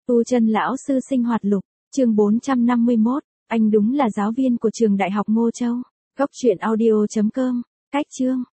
Tu Chân lão sư sinh hoạt lục, chương 451, anh đúng là giáo viên của trường đại học Ngô Châu. Cốc truyện audio.com, cách chương.